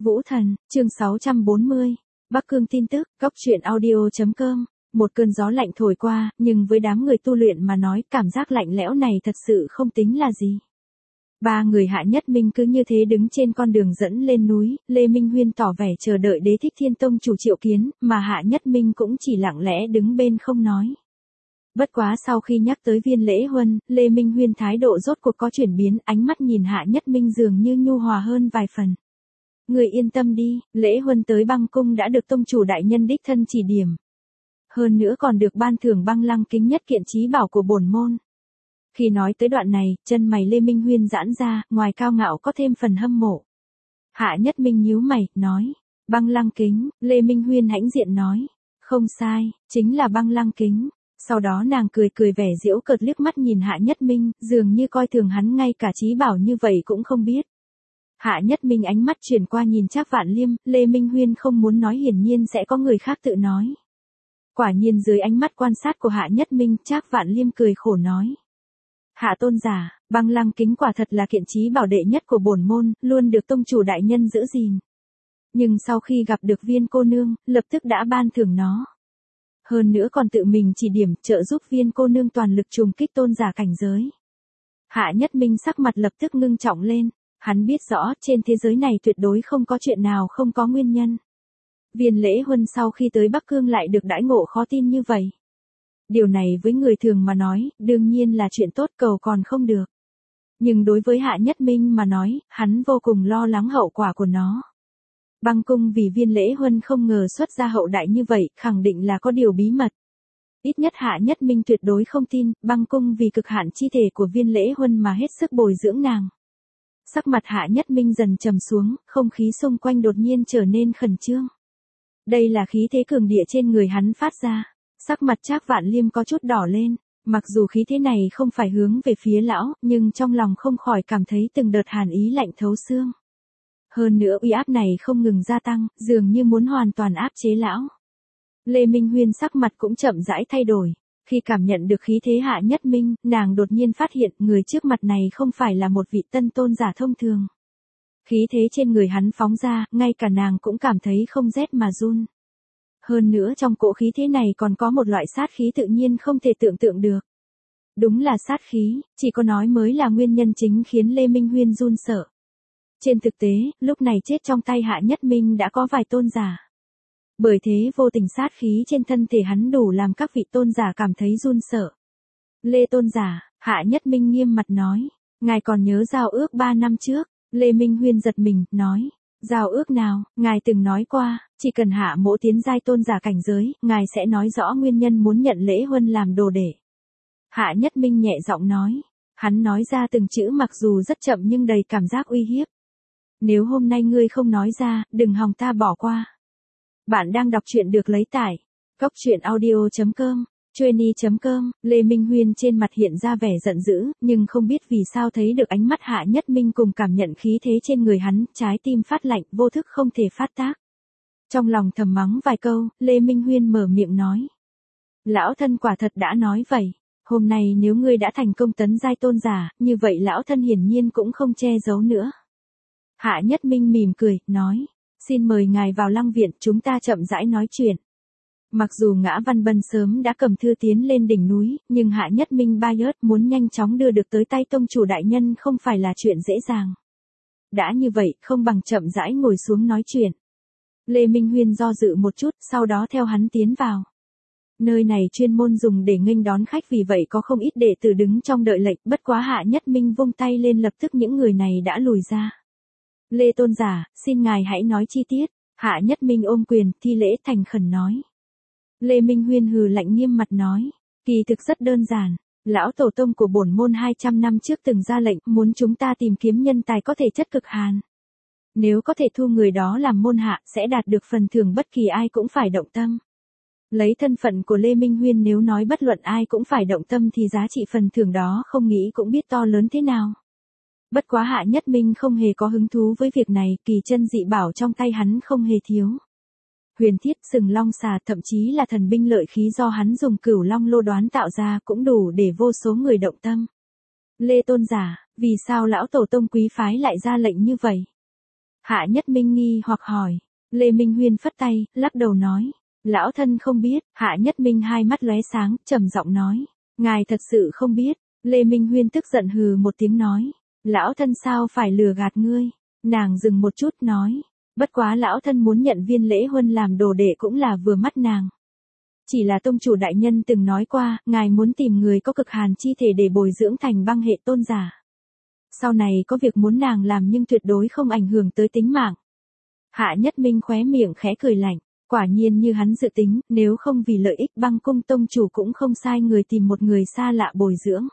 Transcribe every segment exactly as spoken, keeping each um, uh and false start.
Vũ Thần, chương sáu trăm bốn mươi. Bắc Cương tin tức, góc truyện audio.com. Một cơn gió lạnh thổi qua, nhưng với đám người tu luyện mà nói, cảm giác lạnh lẽo này thật sự không tính là gì. Ba người Hạ Nhất Minh cứ như thế đứng trên con đường dẫn lên núi, Lê Minh Huyên tỏ vẻ chờ đợi Đế Thích Thiên Tông chủ triệu kiến, mà Hạ Nhất Minh cũng chỉ lặng lẽ đứng bên không nói. Bất quá sau khi nhắc tới Viên Lễ Huân, Lê Minh Huyên thái độ rốt cuộc có chuyển biến, ánh mắt nhìn Hạ Nhất Minh dường như nhu hòa hơn vài phần. Người yên tâm đi, Lễ Huân tới băng cung đã được tông chủ đại nhân đích thân chỉ điểm. Hơn nữa còn được ban thưởng băng lăng kính nhất kiện chí bảo của bổn môn. Khi nói tới đoạn này, chân mày Lê Minh Huyên giãn ra, ngoài cao ngạo có thêm phần hâm mộ. Hạ Nhất Minh nhíu mày, nói, băng lăng kính, Lê Minh Huyên hãnh diện nói, không sai, chính là băng lăng kính. Sau đó nàng cười cười vẻ giễu cợt liếc mắt nhìn Hạ Nhất Minh, dường như coi thường hắn ngay cả chí bảo như vậy cũng không biết. Hạ Nhất Minh ánh mắt chuyển qua nhìn Trác Vạn Liêm, Lê Minh Huyên không muốn nói hiển nhiên sẽ có người khác tự nói. Quả nhiên dưới ánh mắt quan sát của Hạ Nhất Minh, Trác Vạn Liêm cười khổ nói. Hạ tôn giả, băng lăng kính quả thật là kiện chí bảo đệ nhất của bổn môn, luôn được tông chủ đại nhân giữ gìn. Nhưng sau khi gặp được Viên cô nương, lập tức đã ban thưởng nó. Hơn nữa còn tự mình chỉ điểm trợ giúp Viên cô nương toàn lực trùng kích tôn giả cảnh giới. Hạ Nhất Minh sắc mặt lập tức ngưng trọng lên, hắn biết rõ trên thế giới này tuyệt đối không có chuyện nào không có nguyên nhân. Viên Lễ Huân sau khi tới Bắc Cương lại được đãi ngộ khó tin như vậy. Điều này với người thường mà nói, đương nhiên là chuyện tốt cầu còn không được. Nhưng đối với Hạ Nhất Minh mà nói, hắn vô cùng lo lắng hậu quả của nó. Băng cung vì Viên Lễ Huân không ngờ xuất ra hậu đại như vậy, khẳng định là có điều bí mật. Ít nhất Hạ Nhất Minh tuyệt đối không tin, băng cung vì cực hạn chi thể của Viên Lễ Huân mà hết sức bồi dưỡng nàng. Sắc mặt Hạ Nhất Minh dần trầm xuống, không khí xung quanh đột nhiên trở nên khẩn trương. Đây là khí thế cường địa trên người hắn phát ra. Sắc mặt Trác Vạn Liêm có chút đỏ lên, mặc dù khí thế này không phải hướng về phía lão, nhưng trong lòng không khỏi cảm thấy từng đợt hàn ý lạnh thấu xương. Hơn nữa uy áp này không ngừng gia tăng, dường như muốn hoàn toàn áp chế lão. Lê Minh Huyên sắc mặt cũng chậm rãi thay đổi. Khi cảm nhận được khí thế Hạ Nhất Minh, nàng đột nhiên phát hiện người trước mặt này không phải là một vị tân tôn giả thông thường. Khí thế trên người hắn phóng ra, ngay cả nàng cũng cảm thấy không rét mà run. Hơn nữa trong cỗ khí thế này còn có một loại sát khí tự nhiên không thể tưởng tượng được. Đúng là sát khí, chỉ có nói mới là nguyên nhân chính khiến Lê Minh Huyên run sợ. Trên thực tế, lúc này chết trong tay Hạ Nhất Minh đã có vài tôn giả. Bởi thế vô tình sát khí trên thân thể hắn đủ làm các vị tôn giả cảm thấy run sợ. Lê tôn giả, Hạ Nhất Minh nghiêm mặt nói, ngài còn nhớ giao ước ba năm trước, Lê Minh Huyên giật mình, nói, giao ước nào, ngài từng nói qua, chỉ cần Hạ mỗ tiến giai tôn giả cảnh giới, ngài sẽ nói rõ nguyên nhân muốn nhận Lễ Huân làm đồ đệ. Hạ Nhất Minh nhẹ giọng nói, hắn nói ra từng chữ mặc dù rất chậm nhưng đầy cảm giác uy hiếp. Nếu hôm nay ngươi không nói ra, đừng hòng ta bỏ qua. Bạn đang đọc truyện được lấy tải. Góc truyện audio.com, Chueny chấm com, Lê Minh Huyên trên mặt hiện ra vẻ giận dữ, nhưng không biết vì sao thấy được ánh mắt Hạ Nhất Minh cùng cảm nhận khí thế trên người hắn, trái tim phát lạnh, vô thức không thể phát tác. Trong lòng thầm mắng vài câu, Lê Minh Huyên mở miệng nói. Lão thân quả thật đã nói vậy, hôm nay nếu ngươi đã thành công tấn giai tôn giả, như vậy lão thân hiển nhiên cũng không che giấu nữa. Hạ Nhất Minh mỉm cười, nói. Xin mời ngài vào lăng viện, chúng ta chậm rãi nói chuyện. Mặc dù Ngã Văn Bân sớm đã cầm thư tiến lên đỉnh núi, nhưng Hạ Nhất Minh Bayard muốn nhanh chóng đưa được tới tay tông chủ đại nhân không phải là chuyện dễ dàng. Đã như vậy, không bằng chậm rãi ngồi xuống nói chuyện. Lê Minh Huyên do dự một chút, sau đó theo hắn tiến vào. Nơi này chuyên môn dùng để nghênh đón khách, vì vậy có không ít đệ tử đứng trong đợi lệnh, bất quá Hạ Nhất Minh vung tay lên lập tức những người này đã lùi ra. Lê tôn giả, xin ngài hãy nói chi tiết. Hạ Nhất Minh ôm quyền, thi lễ thành khẩn nói. Lê Minh Huyên hừ lạnh nghiêm mặt nói. Kỳ thực rất đơn giản. Lão tổ tông của bổn môn hai trăm năm trước từng ra lệnh, muốn chúng ta tìm kiếm nhân tài có thể chất cực hàn. Nếu có thể thu người đó làm môn hạ, sẽ đạt được phần thưởng bất kỳ ai cũng phải động tâm. Lấy thân phận của Lê Minh Huyên, nếu nói bất luận ai cũng phải động tâm thì giá trị phần thưởng đó không nghĩ cũng biết to lớn thế nào. Bất quá Hạ Nhất Minh không hề có hứng thú với việc này, kỳ chân dị bảo trong tay hắn không hề thiếu. Huyền thiết, sừng long xà, thậm chí là thần binh lợi khí do hắn dùng cửu long lô đoán tạo ra cũng đủ để vô số người động tâm. Lê tôn giả, vì sao lão tổ tông quý phái lại ra lệnh như vậy? Hạ Nhất Minh nghi hoặc hỏi. Lê Minh Huyên phất tay, lắc đầu nói. Lão thân không biết. Hạ Nhất Minh hai mắt lóe sáng, trầm giọng nói. Ngài thật sự không biết. Lê Minh Huyên tức giận hừ một tiếng nói. Lão thân sao phải lừa gạt ngươi. Nàng dừng một chút nói. Bất quá lão thân muốn nhận Viên Lễ Huân làm đồ đệ cũng là vừa mắt nàng. Chỉ là tông chủ đại nhân từng nói qua, ngài muốn tìm người có cực hàn chi thể để bồi dưỡng thành băng hệ tôn giả. Sau này có việc muốn nàng làm nhưng tuyệt đối không ảnh hưởng tới tính mạng. Hạ Nhất Minh khóe miệng khẽ cười lạnh. Quả nhiên như hắn dự tính, nếu không vì lợi ích băng cung tông chủ cũng không sai người tìm một người xa lạ bồi dưỡng.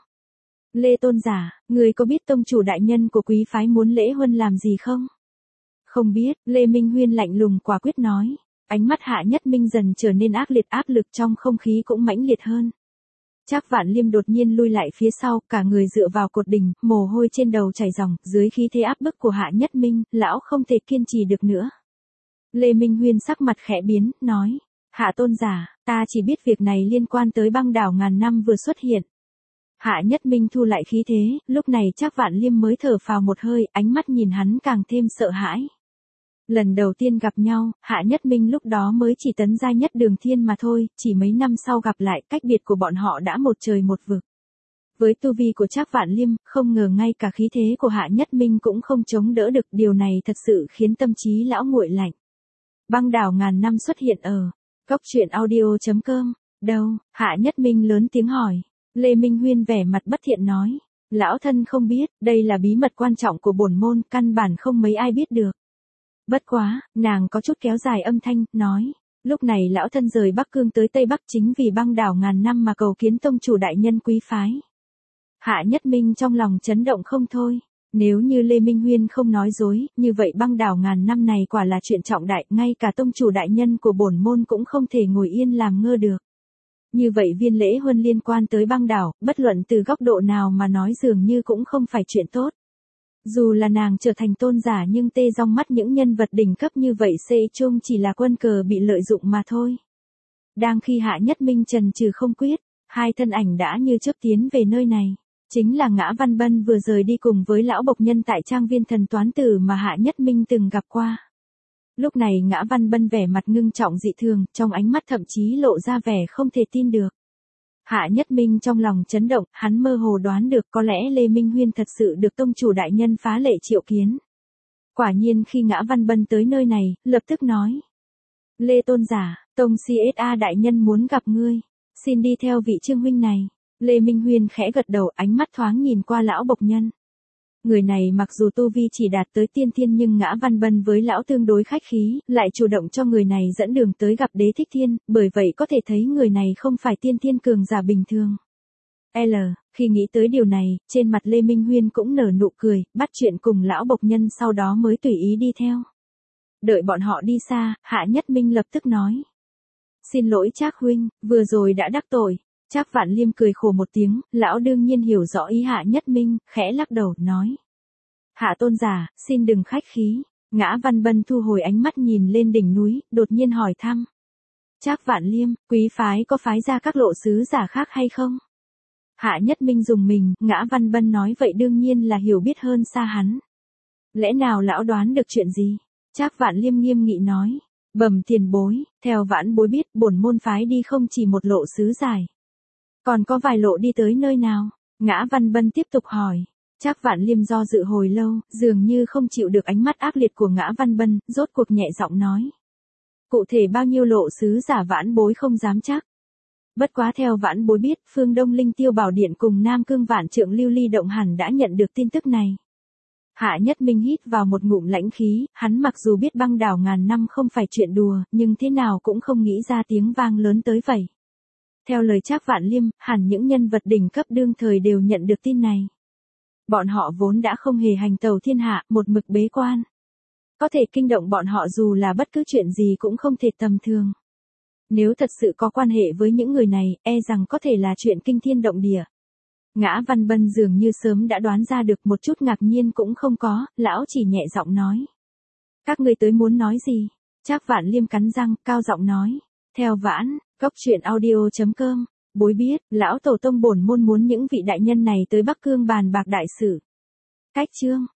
Lê tôn giả, người có biết tông chủ đại nhân của quý phái muốn Lễ Huân làm gì không? Không biết, Lê Minh Huyên lạnh lùng quả quyết nói. Ánh mắt Hạ Nhất Minh dần trở nên ác liệt, áp lực trong không khí cũng mãnh liệt hơn. Trác Vạn Liêm đột nhiên lui lại phía sau, cả người dựa vào cột đỉnh, mồ hôi trên đầu chảy ròng, dưới khí thế áp bức của Hạ Nhất Minh, lão không thể kiên trì được nữa. Lê Minh Huyên sắc mặt khẽ biến, nói, Hạ tôn giả, ta chỉ biết việc này liên quan tới băng đảo ngàn năm vừa xuất hiện. Hạ Nhất Minh thu lại khí thế, lúc này Trác Vạn Liêm mới thở phào một hơi, ánh mắt nhìn hắn càng thêm sợ hãi. Lần đầu tiên gặp nhau, Hạ Nhất Minh lúc đó mới chỉ tấn giai nhất đường thiên mà thôi, chỉ mấy năm sau gặp lại, cách biệt của bọn họ đã một trời một vực. Với tu vi của Trác Vạn Liêm, không ngờ ngay cả khí thế của Hạ Nhất Minh cũng không chống đỡ được, điều này thật sự khiến tâm trí lão nguội lạnh. Băng đảo ngàn năm xuất hiện ở góc truyện audio chấm com. Đâu? Hạ Nhất Minh lớn tiếng hỏi. Lê Minh Huyên vẻ mặt bất thiện nói. Lão thân không biết, đây là bí mật quan trọng của bổn môn, căn bản không mấy ai biết được. Bất quá, nàng có chút kéo dài âm thanh, nói. Lúc này lão thân rời Bắc Cương tới Tây Bắc chính vì băng đảo ngàn năm mà cầu kiến tông chủ đại nhân quý phái. Hạ Nhất Minh trong lòng chấn động không thôi. Nếu như Lê Minh Huyên không nói dối, như vậy băng đảo ngàn năm này quả là chuyện trọng đại, ngay cả tông chủ đại nhân của bổn môn cũng không thể ngồi yên làm ngơ được. Như vậy Viên Lễ Huân liên quan tới băng đảo, bất luận từ góc độ nào mà nói dường như cũng không phải chuyện tốt. Dù là nàng trở thành tôn giả nhưng tê trong mắt những nhân vật đỉnh cấp như vậy sẽ chung chỉ là quân cờ bị lợi dụng mà thôi. Đang khi Hạ Nhất Minh chần chừ không quyết, hai thân ảnh đã như chớp tiến về nơi này. Chính là Ngã Văn Bân vừa rời đi cùng với lão bộc nhân tại trang viên thần toán tử mà Hạ Nhất Minh từng gặp qua. Lúc này Ngã Văn Bân vẻ mặt ngưng trọng dị thường, trong ánh mắt thậm chí lộ ra vẻ không thể tin được. Hạ Nhất Minh trong lòng chấn động, hắn mơ hồ đoán được có lẽ Lê Minh Huyên thật sự được tông chủ đại nhân phá lệ triệu kiến. Quả nhiên khi Ngã Văn Bân tới nơi này, lập tức nói. Lê tôn giả, tông xê ét a đại nhân muốn gặp ngươi, xin đi theo vị Trương huynh này. Lê Minh Huyên khẽ gật đầu, ánh mắt thoáng nhìn qua lão bộc nhân. Người này mặc dù tu vi chỉ đạt tới tiên thiên nhưng Ngã Văn Bân với lão tương đối khách khí, lại chủ động cho người này dẫn đường tới gặp Đế Thích Thiên, bởi vậy có thể thấy người này không phải tiên thiên cường giả bình thường. L, khi nghĩ tới điều này, trên mặt Lê Minh Huyên cũng nở nụ cười, bắt chuyện cùng lão bộc nhân sau đó mới tùy ý đi theo. Đợi bọn họ đi xa, Hạ Nhất Minh lập tức nói. Xin lỗi Trác huynh, vừa rồi đã đắc tội. Trác Vạn Liêm cười khổ một tiếng, lão đương nhiên hiểu rõ ý Hạ Nhất Minh, khẽ lắc đầu, nói. Hạ tôn giả, xin đừng khách khí. Ngã Văn Bân thu hồi ánh mắt nhìn lên đỉnh núi, đột nhiên hỏi thăm. Trác Vạn Liêm, quý phái có phái ra các lộ sứ giả khác hay không? Hạ Nhất Minh dùng mình, Ngã Văn Bân nói vậy đương nhiên là hiểu biết hơn xa hắn. Lẽ nào lão đoán được chuyện gì? Trác Vạn Liêm nghiêm nghị nói. Bẩm tiền bối, theo vãn bối biết bổn môn phái đi không chỉ một lộ sứ giải. Còn có vài lộ đi tới nơi nào? Ngã Văn Bân tiếp tục hỏi. Trác Vạn Liêm do dự hồi lâu, dường như không chịu được ánh mắt ác liệt của Ngã Văn Bân, rốt cuộc nhẹ giọng nói. Cụ thể bao nhiêu lộ sứ giả vãn bối không dám chắc. Bất quá theo vãn bối biết, phương Đông Linh Tiêu Bảo Điện cùng Nam Cương Vạn Trượng Lưu Ly Động hẳn đã nhận được tin tức này. Hạ Nhất Minh hít vào một ngụm lãnh khí, hắn mặc dù biết băng đảo ngàn năm không phải chuyện đùa, nhưng thế nào cũng không nghĩ ra tiếng vang lớn tới vậy. Theo lời Trác Vạn Liêm, hẳn những nhân vật đỉnh cấp đương thời đều nhận được tin này. Bọn họ vốn đã không hề hành tẩu thiên hạ, một mực bế quan. Có thể kinh động bọn họ dù là bất cứ chuyện gì cũng không thể tầm thường. Nếu thật sự có quan hệ với những người này, e rằng có thể là chuyện kinh thiên động địa. Ngã Văn Bân dường như sớm đã đoán ra được, một chút ngạc nhiên cũng không có, lão chỉ nhẹ giọng nói. Các ngươi tới muốn nói gì? Trác Vạn Liêm cắn răng, cao giọng nói. Theo vãn, góc truyện audio chấm com, bối biết, lão tổ tông bổn môn muốn những vị đại nhân này tới Bắc Cương bàn bạc đại sự. Cách chương.